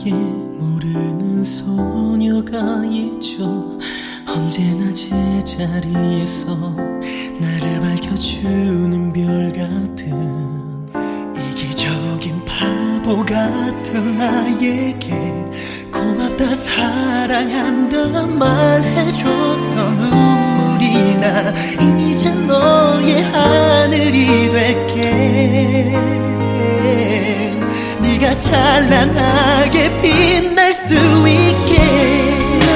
너밖에 모르는 소녀가 있죠. 언제나 제자리에서 나를 밝혀주는 별 같은 이기적인 바보 같은 나에게 고맙다 사랑한다 말해줘서 눈물이 나. 이제 너의 하늘이 될게. 네가 찬란하게 빛날 수 있게.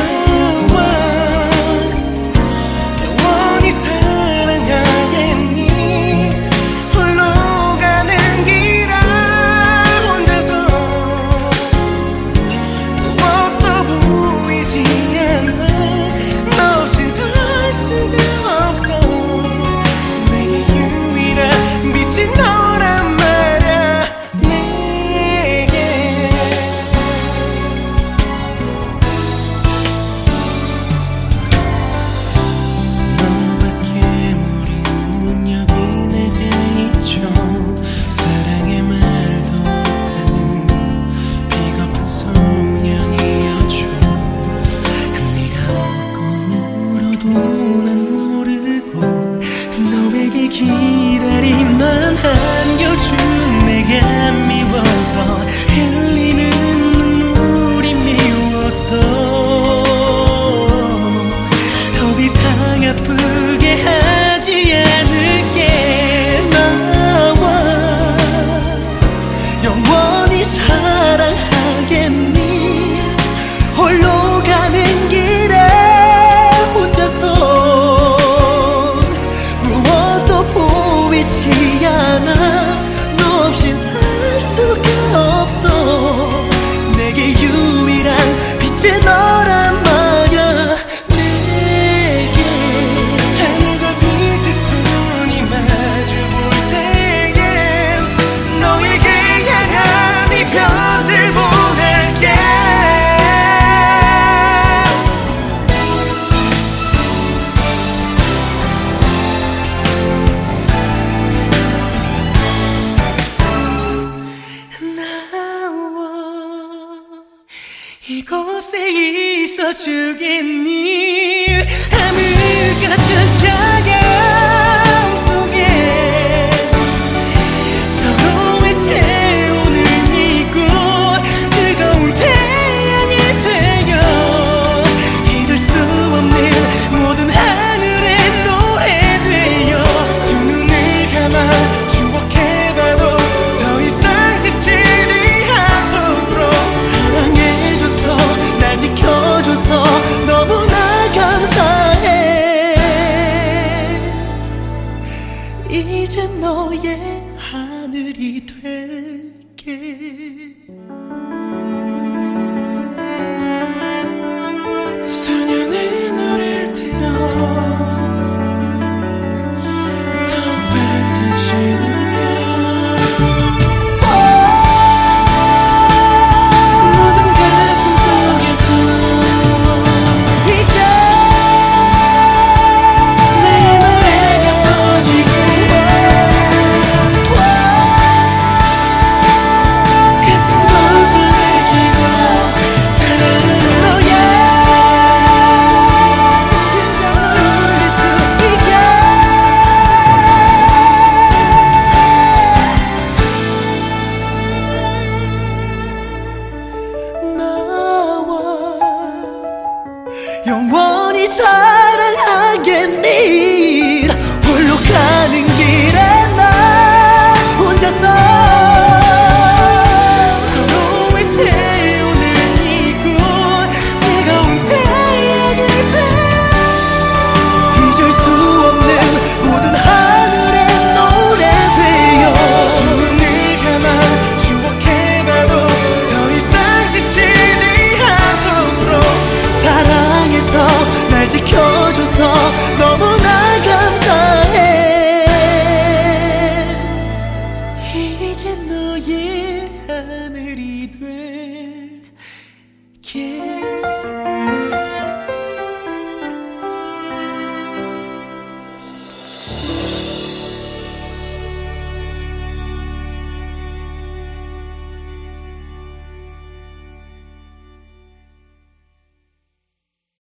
기다림만 안겨준 내가 미워서 흘리는 눈물이 미워서 더 이상 아프게 하지 않을게. 나와 영원히 사랑하겠니. 홀로 가는 길에 보이지 않아. 너 없인 살 수가 없어. 내게 유일한 빛이 너란 말야. 내게 하늘과 빛의 손이 마주볼 때엔 너에게 향한 이 편지를 보낼게. 이곳에 있어 주겠니. 하늘 같은 차가움 속에 서로의 체온을 믿고 뜨거운 태양이 되어 잊을 수 없는 모든 하늘의 노래 되어 두 눈을 감아 추억해봐도 더 이상 지치지 않도록 사랑해줘서 날 지켜줘서 너무나 감사해. 이제 너의 하늘이 될게. 소년의 노래를 들어 더 밝아지는 영원히 살